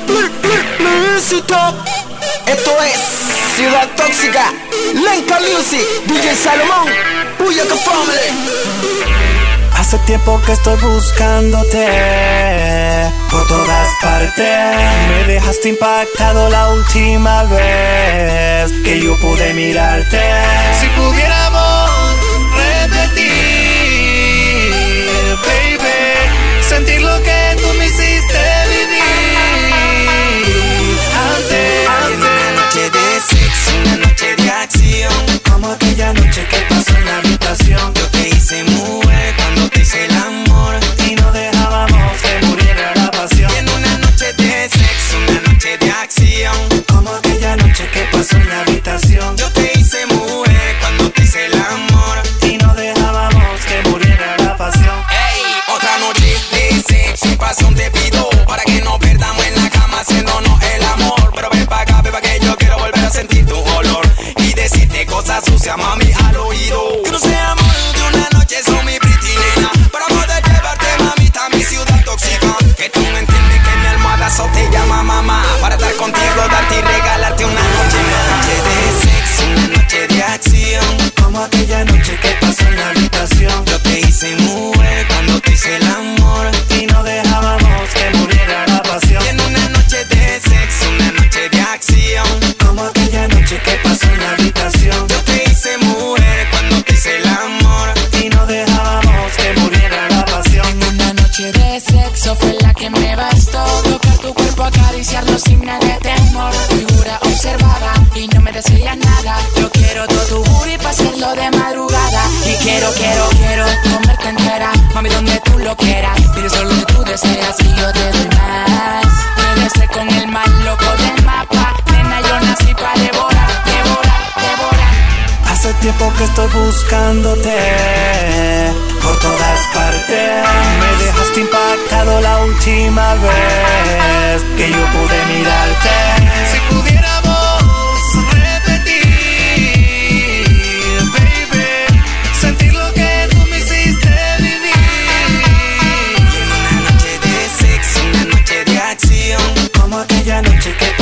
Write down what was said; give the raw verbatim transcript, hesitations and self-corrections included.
Esto es Ciudad Tóxica, Lenka Music, D J Salomón, Buyaka Family. Hace tiempo que estoy buscándote por todas partes. Me dejaste impactado la última vez que yo pude mirarte. Si pudiéramos repetir, baby, sentir lo que tú me hiciste vivir antes. Antes. Una noche de sexo, una noche de acción, como aquella noche que pasó en la habitación. Yo te hice mujer cuando te hice el amor y no dejábamos que muriera la pasión. Y en una noche de sexo, una noche de acción, como aquella noche que pasó en la habitación. Yo te hice mujer cuando te hice el amor y no dejábamos que muriera la pasión. Ey, otra noche de sexo y pasión te pido, para que no perdamos en la cama haciéndonos el amor. Pero ven pa' acá, ven pa' que yo quiero volver a sentir tu olor y decirte cosas sucias, mami, al oído. Que no sea amor de una noche, son mi pretty nena, para poder llevarte, mamita, a mi ciudad tóxica. Que tú me entiendes que mi almohada so te llama mamá, para estar contigo, darte y regalarte una noche más. Una noche de sexo, una noche de acción, como aquella noche que pasó en la habitación. Yo te hice mujer cuando te hice el amor y no dejábamos que muriera la pasión. Y en una noche de sexo, una noche de acción, como aquella noche que pasó en la habitación. Yo te hice mujer cuando te hice el amor y no dejábamos que muriera la pasión. En una noche de sexo fue la que me bastó, tocar tu cuerpo, acariciarlo sin nada de temor. Figura observada y no me decías nada. Yo quiero todo tu booty pa' hacerlo de madrugada. Y quiero, quiero, quiero comerte entera, mami, donde tú lo quieras. Pide solo lo que tú deseas y yo te doy más. Quédese con el más loco del mapa, nena, yo nací pa' devorar, devorar, devorar. Hace tiempo que estoy buscándote por todas partes. Me dejaste impactado la última vez que yo pude mirarte. Si pudiéramos repetir, baby, sentir lo que tú me hiciste vivir. Y en una noche de sexo, una noche de acción, como aquella noche que